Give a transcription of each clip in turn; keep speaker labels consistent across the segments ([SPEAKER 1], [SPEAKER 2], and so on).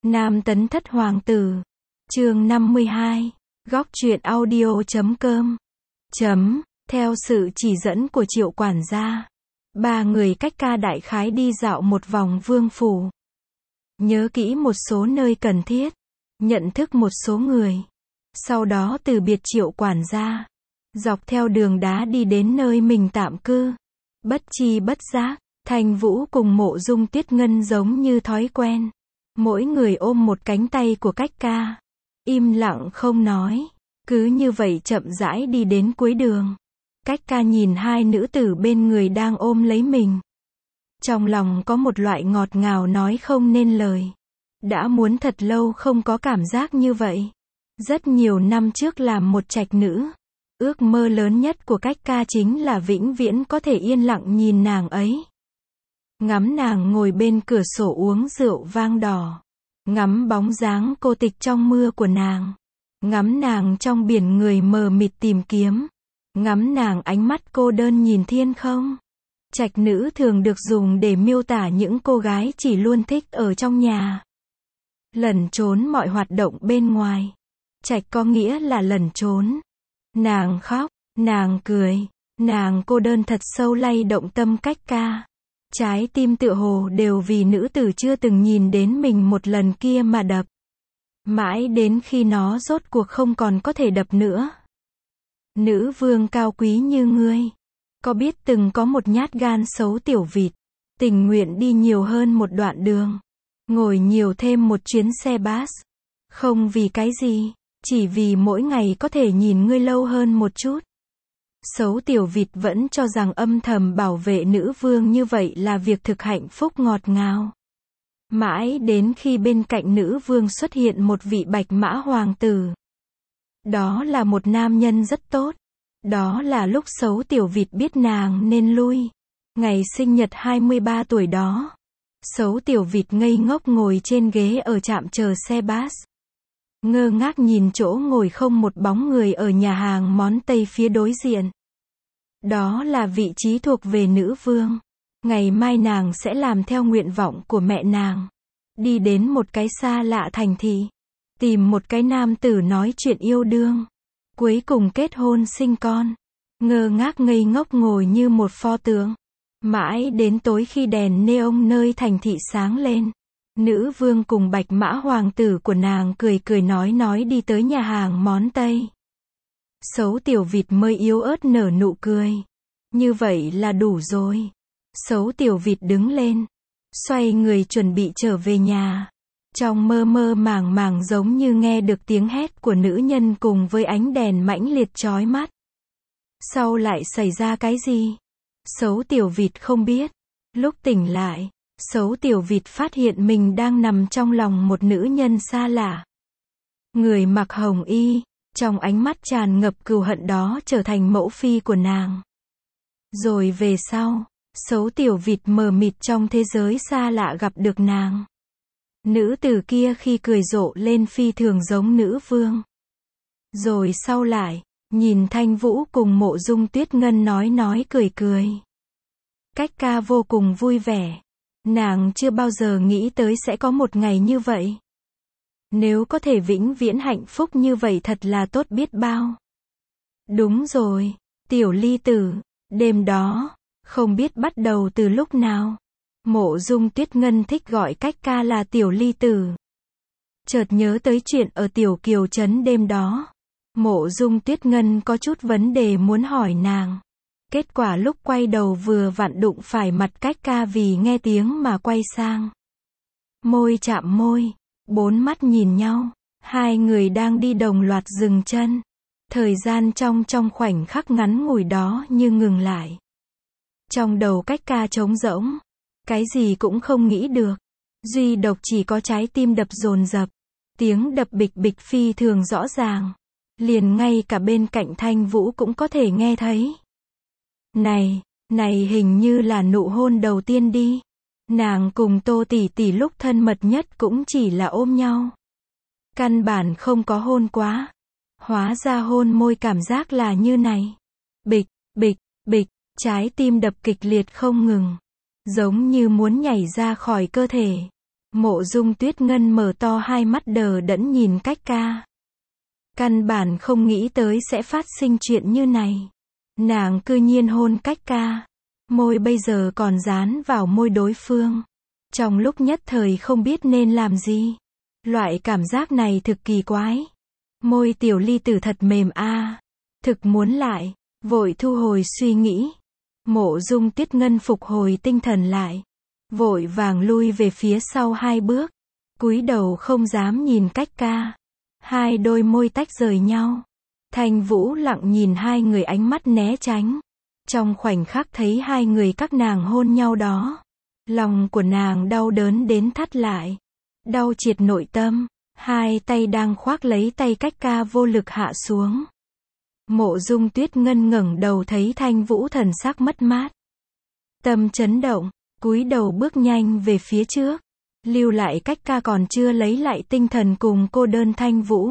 [SPEAKER 1] Nam Tấn Thất Hoàng Tử. Chương 52. Góc truyện audio.com. Theo sự chỉ dẫn của Triệu quản gia, ba người cách ca đại khái đi dạo một vòng vương phủ. Nhớ kỹ một số nơi cần thiết, nhận thức một số người. Sau đó từ biệt Triệu quản gia, dọc theo đường đá đi đến nơi mình tạm cư. Bất chi bất giác, Thanh Vũ cùng Mộ Dung Tuyết Ngân giống như thói quen. Mỗi người ôm một cánh tay của cách ca. Im lặng không nói. Cứ như vậy chậm rãi đi đến cuối đường. Cách ca nhìn hai nữ tử bên người đang ôm lấy mình. Trong lòng có một loại ngọt ngào nói không nên lời. Đã muốn thật lâu không có cảm giác như vậy. Rất nhiều năm trước làm một trạch nữ. Ước mơ lớn nhất của cách ca chính là vĩnh viễn có thể yên lặng nhìn nàng ấy. Ngắm nàng ngồi bên cửa sổ uống rượu vang đỏ. Ngắm bóng dáng cô tịch trong mưa của nàng. Ngắm nàng trong biển người mờ mịt tìm kiếm. Ngắm nàng ánh mắt cô đơn nhìn thiên không. Trạch nữ thường được dùng để miêu tả những cô gái chỉ luôn thích ở trong nhà. Lẩn trốn mọi hoạt động bên ngoài. Trạch có nghĩa là lẩn trốn. Nàng khóc, nàng cười, nàng cô đơn thật sâu lay động tâm cách ca. Trái tim tựa hồ đều vì nữ tử chưa từng nhìn đến mình một lần kia mà đập. Mãi đến khi nó rốt cuộc không còn có thể đập nữa. Nữ vương cao quý như ngươi, có biết từng có một nhát gan xấu tiểu vịt, tình nguyện đi nhiều hơn một đoạn đường, ngồi nhiều thêm một chuyến xe bus. Không vì cái gì, chỉ vì mỗi ngày có thể nhìn ngươi lâu hơn một chút. Xấu tiểu vịt vẫn cho rằng âm thầm bảo vệ nữ vương như vậy là việc thực hạnh phúc ngọt ngào. Mãi đến khi bên cạnh nữ vương xuất hiện một vị bạch mã hoàng tử. Đó là một nam nhân rất tốt. Đó là lúc xấu tiểu vịt biết nàng nên lui. Ngày sinh nhật 23 tuổi đó. Xấu tiểu vịt ngây ngốc ngồi trên ghế ở trạm chờ xe bus. Ngơ ngác nhìn chỗ ngồi không một bóng người ở nhà hàng món Tây phía đối diện. Đó là vị trí thuộc về nữ vương. Ngày mai nàng sẽ làm theo nguyện vọng của mẹ nàng. Đi đến một cái xa lạ thành thị. Tìm một cái nam tử nói chuyện yêu đương. Cuối cùng kết hôn sinh con. Ngơ ngác ngây ngốc ngồi như một pho tượng. Mãi đến tối khi đèn neon nơi thành thị sáng lên. Nữ vương cùng bạch mã hoàng tử của nàng cười cười nói đi tới nhà hàng món Tây. Xấu tiểu vịt mới yếu ớt nở nụ cười. Như vậy là đủ rồi. Xấu tiểu vịt đứng lên. Xoay người chuẩn bị trở về nhà. Trong mơ mơ màng màng giống như nghe được tiếng hét của nữ nhân cùng với ánh đèn mãnh liệt chói mắt. Sau lại xảy ra cái gì? Xấu tiểu vịt không biết. Lúc tỉnh lại, xấu tiểu vịt phát hiện mình đang nằm trong lòng một nữ nhân xa lạ. Người mặc hồng y, trong ánh mắt tràn ngập cừu hận đó trở thành mẫu phi của nàng. Rồi về sau, xấu tiểu vịt mờ mịt trong thế giới xa lạ gặp được nàng. Nữ tử kia khi cười rộ lên phi thường giống nữ vương. Rồi sau lại, nhìn Thanh Vũ cùng Mộ Dung Tuyết Ngân nói cười cười. Cách ca vô cùng vui vẻ. Nàng chưa bao giờ nghĩ tới sẽ có một ngày như vậy. Nếu có thể vĩnh viễn hạnh phúc như vậy thật là tốt biết bao. Đúng rồi, tiểu ly tử, đêm đó, không biết bắt đầu từ lúc nào. Mộ Dung Tuyết Ngân thích gọi cách ca là tiểu ly tử. Chợt nhớ tới chuyện ở tiểu kiều trấn đêm đó. Mộ Dung Tuyết Ngân có chút vấn đề muốn hỏi nàng. Kết quả lúc quay đầu vừa vặn đụng phải mặt cách ca vì nghe tiếng mà quay sang. Môi chạm môi, bốn mắt nhìn nhau. Hai người đang đi đồng loạt dừng chân. Thời gian trong khoảnh khắc ngắn ngủi đó như ngừng lại. Trong đầu cách ca trống rỗng. Cái gì cũng không nghĩ được. Duy độc chỉ có trái tim đập dồn dập. Tiếng đập bịch bịch phi thường rõ ràng. Liền ngay cả bên cạnh Thanh Vũ cũng có thể nghe thấy. Này hình như là nụ hôn đầu tiên đi. Nàng cùng Tô tỷ tỷ lúc thân mật nhất cũng chỉ là ôm nhau. Căn bản không có hôn quá. Hóa ra hôn môi cảm giác là như này. Bịch, bịch, bịch, trái tim đập kịch liệt không ngừng. Giống như muốn nhảy ra khỏi cơ thể. Mộ Dung Tuyết Ngân mở to hai mắt đờ đẫn nhìn Cách Ca. Căn bản không nghĩ tới sẽ phát sinh chuyện như này. Nàng cư nhiên hôn Cách Ca. Môi bây giờ còn dán vào môi đối phương. Trong lúc nhất thời không biết nên làm gì. Loại cảm giác này thực kỳ quái. Môi tiểu ly tử thật mềm a. Thực muốn lại. Vội thu hồi suy nghĩ. Mộ Dung Tuyết Ngân phục hồi tinh thần lại. Vội vàng lui về phía sau hai bước. Cúi đầu không dám nhìn Cách Ca. Hai đôi môi tách rời nhau. Thanh Vũ lặng nhìn hai người ánh mắt né tránh. Trong khoảnh khắc thấy hai người các nàng hôn nhau đó. Lòng của nàng đau đớn đến thắt lại. Đau triệt nội tâm. Hai tay đang khoác lấy tay Cách Ca vô lực hạ xuống. Mộ Dung Tuyết Ngân ngẩng đầu thấy Thanh Vũ thần sắc mất mát. Tâm chấn động, cúi đầu bước nhanh về phía trước. Lưu lại Cách Ca còn chưa lấy lại tinh thần cùng cô đơn Thanh Vũ.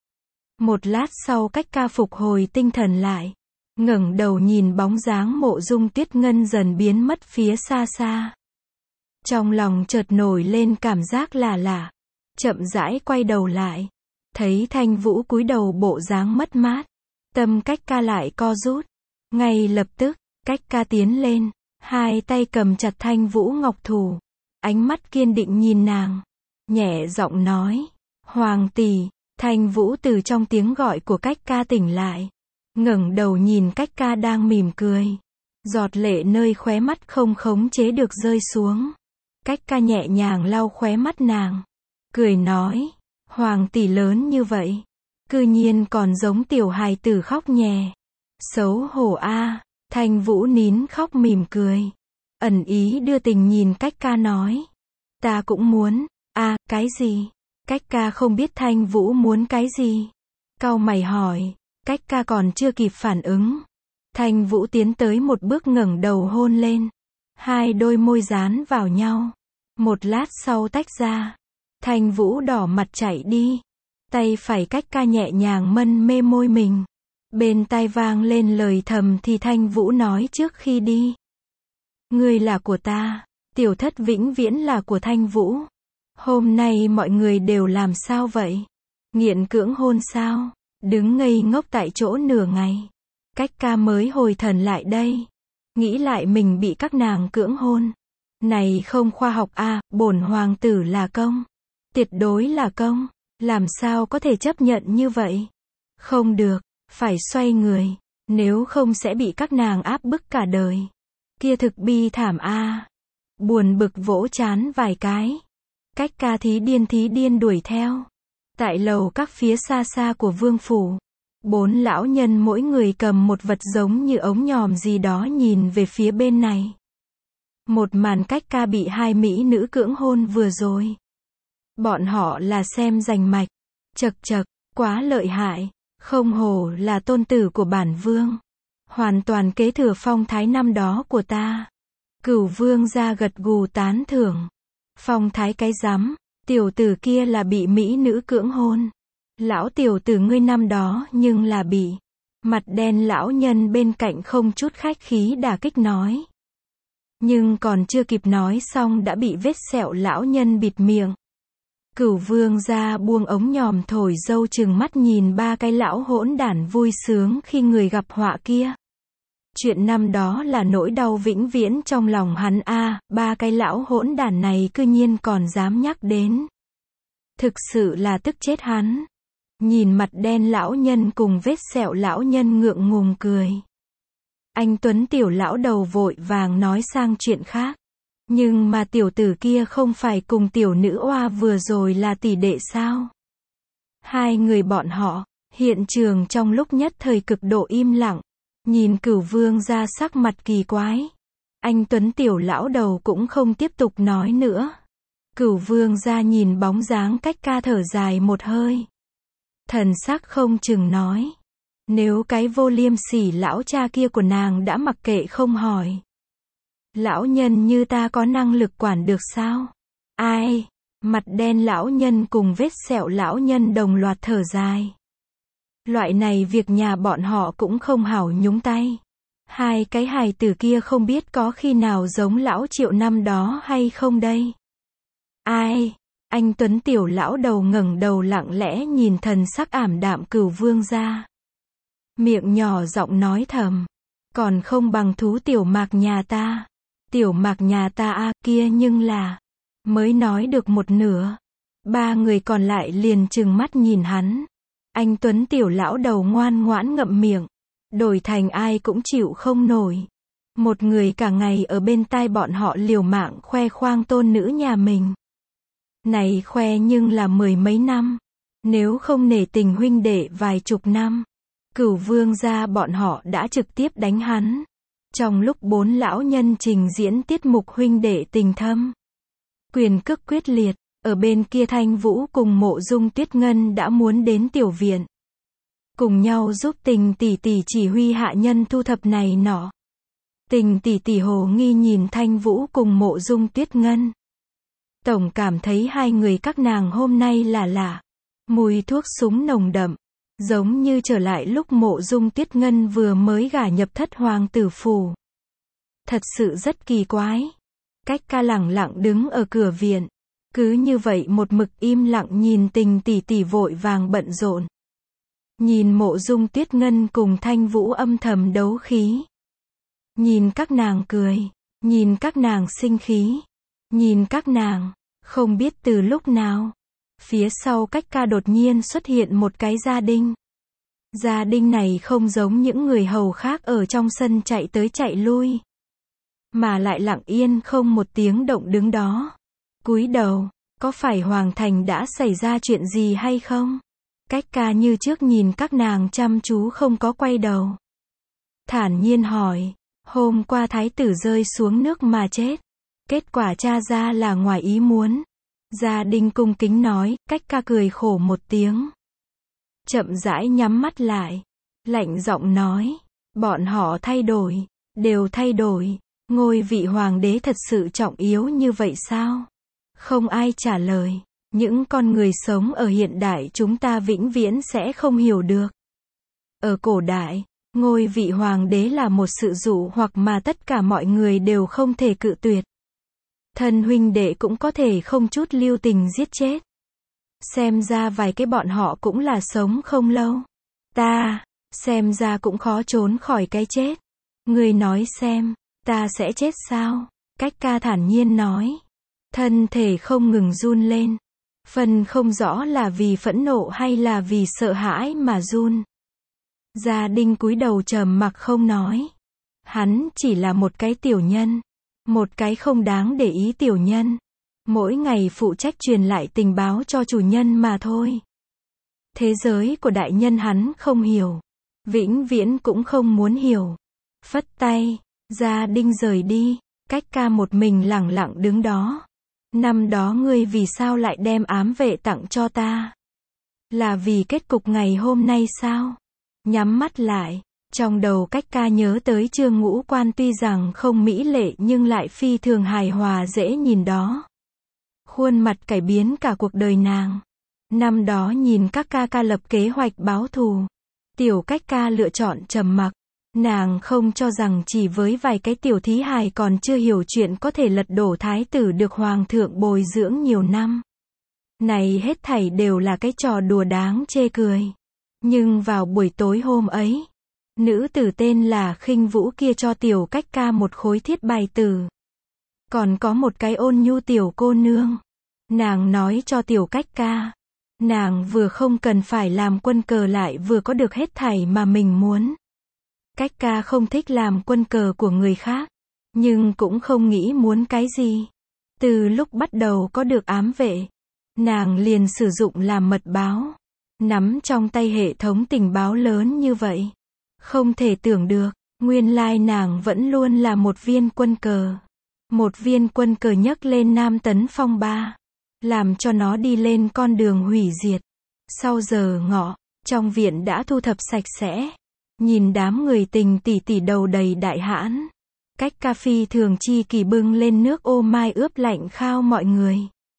[SPEAKER 1] Một lát sau Cách Ca phục hồi tinh thần lại. Ngẩng đầu nhìn bóng dáng Mộ Dung Tuyết Ngân dần biến mất phía xa xa. Trong lòng chợt nổi lên cảm giác lạ lạ. Chậm rãi quay đầu lại. Thấy Thanh Vũ cúi đầu bộ dáng mất mát. Tâm Cách Ca lại co rút. Ngay lập tức, Cách Ca tiến lên. Hai tay cầm chặt Thanh Vũ ngọc thủ. Ánh mắt kiên định nhìn nàng. Nhẹ giọng nói. Hoàng tỷ. Thanh Vũ từ trong tiếng gọi của Cách Ca tỉnh lại. Ngẩng đầu nhìn Cách Ca đang mỉm cười. Giọt lệ nơi khóe mắt không khống chế được rơi xuống. Cách Ca nhẹ nhàng lau khóe mắt nàng. Cười nói. Hoàng tỷ lớn như vậy. Cư nhiên còn giống tiểu hài tử khóc nhè. Xấu hổ a. Thanh Vũ nín khóc mỉm cười. Ẩn ý đưa tình nhìn Cách Ca nói. Ta cũng muốn. A, cái gì? Cách Ca không biết Thanh Vũ muốn cái gì. Cau mày hỏi. Cách Ca còn chưa kịp phản ứng. Thanh Vũ tiến tới một bước ngẩng đầu hôn lên. Hai đôi môi dán vào nhau. Một lát sau tách ra. Thanh Vũ đỏ mặt chạy đi. Tay phải Cách Ca nhẹ nhàng mân mê môi mình. Bên tai vang lên lời thầm thì Thanh Vũ nói trước khi đi. Ngươi là của ta. Tiểu thất vĩnh viễn là của Thanh Vũ. Hôm nay mọi người đều làm sao vậy? Nghiện cưỡng hôn sao? Đứng ngây ngốc tại chỗ nửa ngày. Cách Ca mới hồi thần lại đây. Nghĩ lại mình bị các nàng cưỡng hôn. Này không khoa học a, bổn hoàng tử là công. Tuyệt đối là công. Làm sao có thể chấp nhận như vậy? Không được, phải xoay người. Nếu không sẽ bị các nàng áp bức cả đời. Kia thực bi thảm a. Buồn bực vỗ trán vài cái. Cách Ca thí điên đuổi theo. Tại lầu các phía xa xa của vương phủ. 4 lão nhân mỗi người cầm một vật giống như ống nhòm gì đó nhìn về phía bên này. Một màn Cách Ca bị hai mỹ nữ cưỡng hôn vừa rồi. Bọn họ là xem rành mạch. Chậc chậc, quá lợi hại. Không hổ là tôn tử của bản vương. Hoàn toàn kế thừa phong thái năm đó của ta. Cửu vương ra gật gù tán thưởng. Phong thái cái rắm, tiểu tử kia là bị mỹ nữ cưỡng hôn. Lão tiểu tử ngươi năm đó nhưng là bị. Mặt đen lão nhân bên cạnh không chút khách khí đả kích nói. Nhưng còn chưa kịp nói xong đã bị vết sẹo lão nhân bịt miệng. Cửu vương ra buông ống nhòm thổi dâu chừng mắt nhìn ba cái lão hỗn đản vui sướng khi người gặp họa kia. Chuyện năm đó là nỗi đau vĩnh viễn trong lòng hắn a, ba cái lão hỗn đản này cư nhiên còn dám nhắc đến. Thực sự là tức chết hắn. Nhìn mặt đen lão nhân cùng vết sẹo lão nhân ngượng ngùng cười. Anh Tuấn tiểu lão đầu vội vàng nói sang chuyện khác. Nhưng mà tiểu tử kia không phải cùng tiểu nữ oa vừa rồi là tỷ đệ sao? Hai người bọn họ, hiện trường trong lúc nhất thời cực độ im lặng. Nhìn Cửu vương ra sắc mặt kỳ quái. Anh Tuấn tiểu lão đầu cũng không tiếp tục nói nữa. Cửu vương ra nhìn bóng dáng Cách Ca thở dài một hơi. Thần sắc không chừng nói. Nếu cái vô liêm sỉ lão cha kia của nàng đã mặc kệ không hỏi. Lão nhân như ta có năng lực quản được sao? Ai? Mặt đen lão nhân cùng vết sẹo lão nhân đồng loạt thở dài. Loại này việc nhà bọn họ cũng không hảo nhúng tay. Hai cái hài tử kia không biết có khi nào giống lão Triệu năm đó hay không đây? Ai? Anh Tuấn Tiểu lão đầu ngẩng đầu lặng lẽ nhìn thần sắc ảm đạm Cửu Vương gia. Miệng nhỏ giọng nói thầm. Còn không bằng thú tiểu mạc nhà ta. Tiểu mạc nhà ta a kia nhưng là. Mới nói được một nửa. Ba người còn lại liền trừng mắt nhìn hắn. Anh Tuấn Tiểu lão đầu ngoan ngoãn ngậm miệng. Đổi thành ai cũng chịu không nổi. Một người cả ngày ở bên tai bọn họ liều mạng khoe khoang tôn nữ nhà mình. Này khoe nhưng là mười mấy năm. Nếu không nể tình huynh đệ vài chục năm. Cửu Vương gia bọn họ đã trực tiếp đánh hắn. Trong lúc bốn lão nhân trình diễn tiết mục huynh đệ tình thâm. Quyền cước quyết liệt. Ở bên kia Thanh Vũ cùng Mộ Dung Tuyết Ngân đã muốn đến tiểu viện. Cùng nhau giúp Tình tỷ tỷ chỉ huy hạ nhân thu thập này nọ. Tình tỷ tỷ hồ nghi nhìn Thanh Vũ cùng Mộ Dung Tuyết Ngân. Tổng cảm thấy hai người các nàng hôm nay là lạ. Mùi thuốc súng nồng đậm. Giống như trở lại lúc Mộ Dung Tuyết Ngân vừa mới gả nhập Thất Hoàng tử phủ. Thật sự rất kỳ quái. Cách ca lẳng lặng đứng ở cửa viện. Cứ như vậy một mực im lặng nhìn Tình tỷ tỷ vội vàng bận rộn. Nhìn Mộ Dung Tuyết Ngân cùng Thanh Vũ âm thầm đấu khí. Nhìn các nàng cười. Nhìn các nàng sinh khí. Nhìn các nàng. Không biết từ lúc nào. Phía sau cách ca đột nhiên xuất hiện một cái gia đình. Gia đình này không giống những người hầu khác ở trong sân chạy tới chạy lui. Mà lại lặng yên không một tiếng động đứng đó. Cúi đầu. Có phải Hoàng Thành đã xảy ra chuyện gì hay không? Cách ca như trước nhìn các nàng chăm chú không có quay đầu. Thản nhiên hỏi. Hôm qua thái tử rơi xuống nước mà chết. Kết quả tra ra là ngoài ý muốn. Gia đình cung kính nói. Cách ca cười khổ một tiếng. Chậm rãi nhắm mắt lại. Lạnh giọng nói. Bọn họ thay đổi. Đều thay đổi. Ngôi vị hoàng đế thật sự trọng yếu như vậy sao? Không ai trả lời. Những con người sống ở hiện đại chúng ta vĩnh viễn sẽ không hiểu được. Ở cổ đại, ngôi vị hoàng đế là một sự dụ hoặc mà tất cả mọi người đều không thể cự tuyệt. Thân huynh đệ cũng có thể không chút lưu tình giết chết. Xem ra vài cái bọn họ cũng là sống không lâu. Ta, xem ra cũng khó trốn khỏi cái chết. Người nói xem, ta sẽ chết sao? Cách ca thản nhiên nói. Thân thể không ngừng run lên. Phần không rõ là vì phẫn nộ hay là vì sợ hãi mà run. Gia đình cúi đầu trầm mặc không nói. Hắn chỉ là một cái tiểu nhân. Một cái không đáng để ý tiểu nhân. Mỗi ngày phụ trách truyền lại tình báo cho chủ nhân mà thôi. Thế giới của đại nhân hắn không hiểu. Vĩnh viễn cũng không muốn hiểu. Phất tay, gia đình rời đi. Cách ca một mình lẳng lặng đứng đó. Năm đó ngươi vì sao lại đem ám vệ tặng cho ta? Là vì kết cục ngày hôm nay sao? Nhắm mắt lại, trong đầu cách ca nhớ tới Trương Ngũ Quan tuy rằng không mỹ lệ nhưng lại phi thường hài hòa dễ nhìn đó. Khuôn mặt cải biến cả cuộc đời nàng. Năm đó nhìn các ca lập kế hoạch báo thù. Tiểu cách ca lựa chọn trầm mặc. Nàng không cho rằng chỉ với vài cái tiểu thí hài còn chưa hiểu chuyện có thể lật đổ thái tử được hoàng thượng bồi dưỡng nhiều năm. Này hết thảy đều là cái trò đùa đáng chê cười. Nhưng vào buổi tối hôm ấy, nữ tử tên là Khinh Vũ kia cho tiểu cách ca một khối thiết bài tử. Còn có một cái ôn nhu tiểu cô nương. Nàng nói cho tiểu cách ca. Nàng vừa không cần phải làm quân cờ lại vừa có được hết thảy mà mình muốn. Cách ca không thích làm quân cờ của người khác. Nhưng cũng không nghĩ muốn cái gì. Từ lúc bắt đầu có được ám vệ. Nàng liền sử dụng làm mật báo. Nắm trong tay hệ thống tình báo lớn như vậy. Không thể tưởng được. Nguyên lai nàng vẫn luôn là một viên quân cờ. Một viên quân cờ nhấc lên Nam Tấn Phong ba. Làm cho nó đi lên con đường hủy diệt. Sau giờ ngọ, trong viện đã thu thập sạch sẽ. Nhìn đám người Tình tỷ tỷ đầu đầy đại hãn. Cách ca phi thường chi kỳ bưng lên nước ô mai ướp lạnh khao mọi người.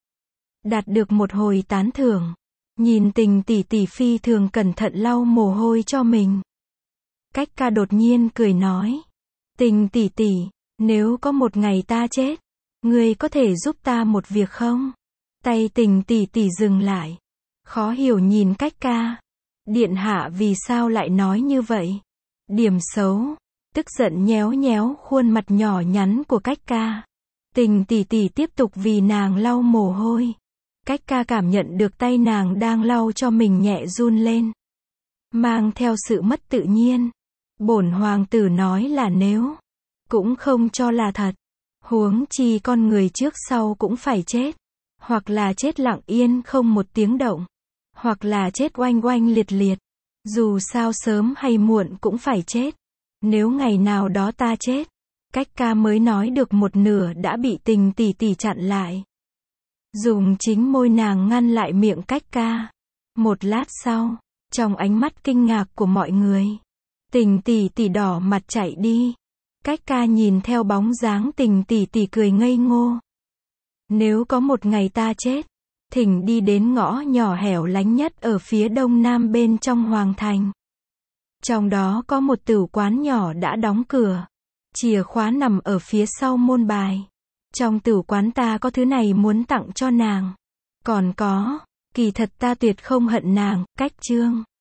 [SPEAKER 1] Đạt được một hồi tán thưởng. Nhìn Tình tỷ tỷ phi thường cẩn thận lau mồ hôi cho mình. Cách ca đột nhiên cười nói. Tình tỷ tỷ, nếu có một ngày ta chết, ngươi có thể giúp ta một việc không? Tay Tình tỷ tỷ dừng lại. Khó hiểu nhìn Cách Ca. Điện hạ vì sao lại nói như vậy? Điểm xấu. Tức giận nhéo nhéo khuôn mặt nhỏ nhắn của Cách Ca. Tình tỷ tỷ tiếp tục vì nàng lau mồ hôi. Cách Ca cảm nhận được tay nàng đang lau cho mình nhẹ run lên. Mang theo sự mất tự nhiên. Bổn hoàng tử nói là nếu. Cũng không cho là thật. Huống chi con người trước sau cũng phải chết. Hoặc là chết lặng yên không một tiếng động. Hoặc là chết oanh oanh liệt liệt. Dù sao sớm hay muộn cũng phải chết. Nếu ngày nào đó ta chết. Cách Ca mới nói được một nửa đã bị Tình tỷ tỷ chặn lại. Dùng chính môi nàng ngăn lại miệng Cách Ca. Một lát sau, trong ánh mắt kinh ngạc của mọi người, Tình tỷ tỷ đỏ mặt chạy đi. Cách Ca nhìn theo bóng dáng Tình tỷ tỷ cười ngây ngô. Nếu có một ngày ta chết, thỉnh đi đến ngõ nhỏ hẻo lánh nhất ở phía đông nam bên trong hoàng thành. Trong đó có một tử quán nhỏ đã đóng cửa. Chìa khóa nằm ở phía sau môn bài. Trong tử quán ta có thứ này muốn tặng cho nàng. Còn có, kỳ thật ta tuyệt không hận nàng, Cách Chương.